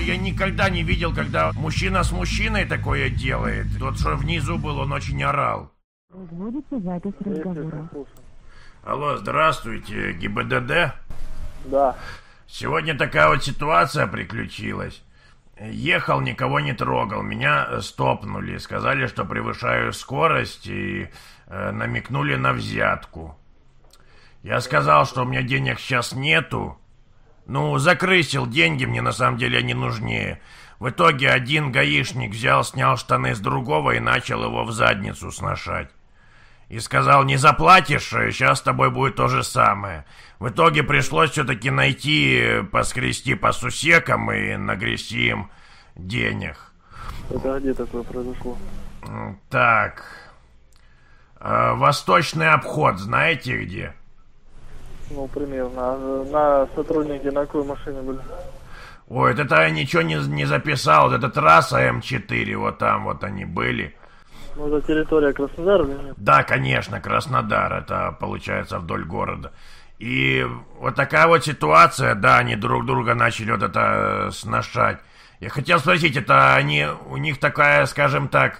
я никогда не видел, когда мужчина с мужчиной такое делает. Тот, что внизу был, он очень орал. Производится запись разговора. Алло, здравствуйте, ГИБДД? Да. Сегодня такая вот ситуация приключилась. Ехал, никого не трогал, меня стопнули. Сказали, что превышаю скорость и намекнули на взятку. Я сказал, что у меня денег сейчас нету. Ну, закрысил, деньги мне на самом деле не нужнее. В итоге один гаишник взял, снял штаны с другого и начал его в задницу сношать. И сказал, не заплатишь, сейчас с тобой будет то же самое. В итоге пришлось все-таки найти, поскрести по сусекам и нагрести им денег. Это где такое произошло? Так. Восточный обход, знаете где? Ну, примерно. На сотрудники на какой машине были? Ой, это я ничего не записал. Вот эта трасса М4, вот там вот они были. Ну, это территория Краснодара или нет? Да, конечно, Краснодар. Это получается вдоль города. И вот такая вот ситуация, да, они друг друга начали вот это сношать. Я хотел спросить, это у них такая, скажем так,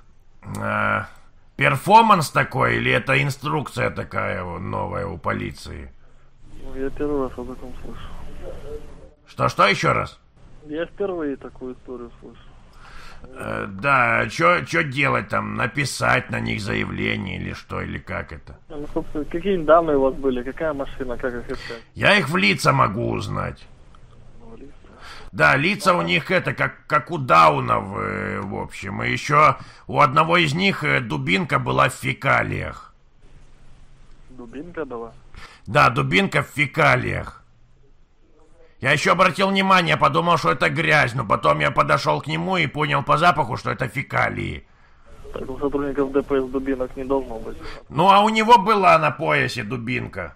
перформанс такой, или это инструкция такая вот новая у полиции? Ну, я первый раз о таком слышу. Что еще раз? Я впервые такую историю слышу. Да, что делать там? Написать на них заявление или что, или как это? Ну, собственно, какие данные у вас были? Какая машина? Как их искать? Я их в лица могу узнать. Да, лица у них это, как у даунов, в общем. И еще у одного из них дубинка была в фекалиях. Дубинка была? Да, дубинка в фекалиях. Я еще обратил внимание, подумал, что это грязь, но потом я подошел к нему и понял по запаху, что это фекалии. Так у сотрудников ДПС дубинок не должно быть. Ну, а у него была на поясе дубинка.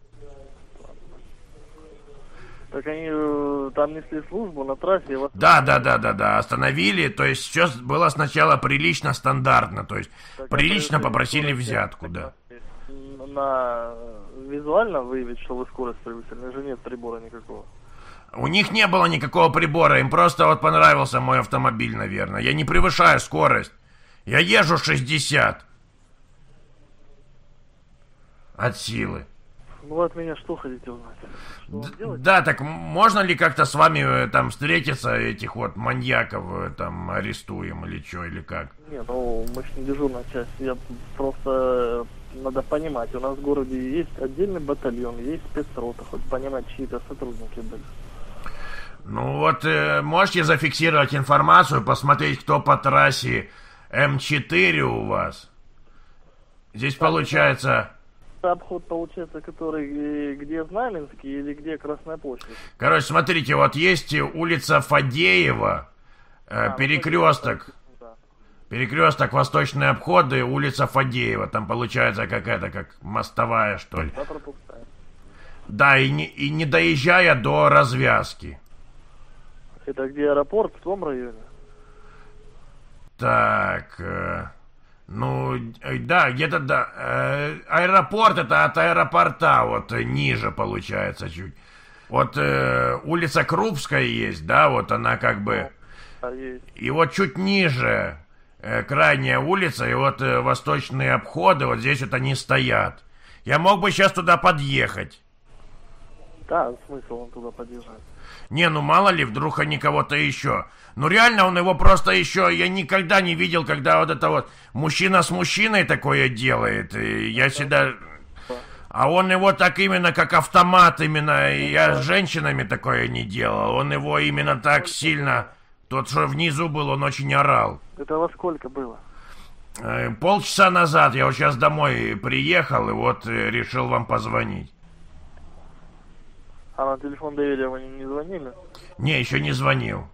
Так они там несли службу на трассе и вас... Да, остановили, то есть все было сначала прилично, стандартно, то есть так, прилично попросили взятку, да. На визуально выявить, что вы скорость превысили, же нет прибора никакого? У них не было никакого прибора, им просто вот понравился мой автомобиль, наверное. Я не превышаю скорость, я езжу 60 от силы. Ну, вы от меня что хотите узнать? Что да, так можно ли как-то с вами там встретиться, этих вот маньяков там арестуем или что, или как? Не, ну мы ж не дежурная часть, я просто, надо понимать, у нас в городе есть отдельный батальон, есть спецрота, хоть понимать, чьи-то сотрудники были. Ну вот, можете зафиксировать информацию, посмотреть, кто по трассе М4 у вас? Здесь так, получается... Обход, получается, который где Знаменский или где Красная площадь? Короче, смотрите, вот есть улица Фадеева, перекресток. Да. Перекресток Восточные обходы, улица Фадеева. Там получается как мостовая, что ли. Да, пропускаем. Да, и не доезжая до развязки. Это где аэропорт, в том районе? Так... Ну, да, где-то, да. Аэропорт это от аэропорта, вот ниже получается чуть. Вот улица Крупская есть, да, вот она как бы... Есть. И вот чуть ниже крайняя улица, и вот восточные обходы, вот здесь вот они стоят. Я мог бы сейчас туда подъехать. Да, смысл он туда подъезжать. Не, ну мало ли, вдруг они кого-то еще. Ну реально он его просто еще... Я никогда не видел, когда вот это вот мужчина с мужчиной такое делает. И я всегда... А он его так именно как автомат именно. Я с женщинами такое не делал. Он его именно так сильно... Тот, что внизу был, он очень орал. Это во сколько было? Полчаса назад. Я вот сейчас домой приехал и вот решил вам позвонить. А на телефон доверия вы не звонили? Не, еще не звонил.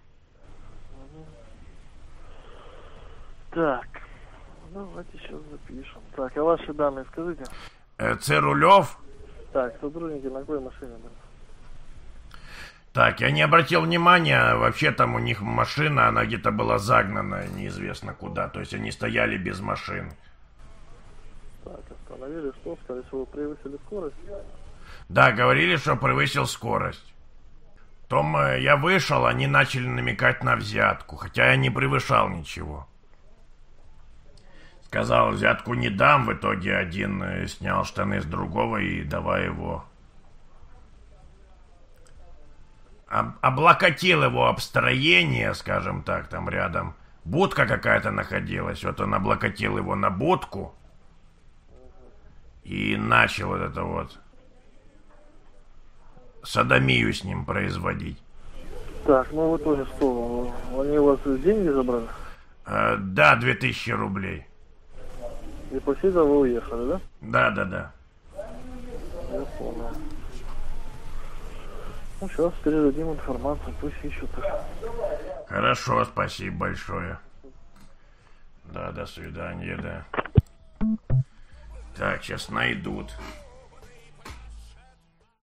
Так, давайте сейчас запишем. Так, а ваши данные скажите? Церулев. Так, сотрудники на какой машине были? Так, я не обратил внимания, вообще там у них машина, она где-то была загнана неизвестно куда, то есть они стояли без машин. Так, остановили, что, скорее всего, превысили скорость? Да, говорили, что превысил скорость. Потом я вышел, они начали намекать на взятку, хотя я не превышал ничего. Сказал, взятку не дам, в итоге один снял штаны с другого и давай его. Облокотил его об строение, скажем так, там рядом. Будка какая-то находилась, вот он облокотил его на будку и начал вот это вот содомию с ним производить. Так, ну в итоге что, они у вас деньги забрали? Да, 2000 рублей. И после этого вы уехали, да? Да. Я понял. Ну, сейчас передадим информацию, пусть ищут. Хорошо, спасибо большое. Да, до свидания, да. Так, сейчас найдут.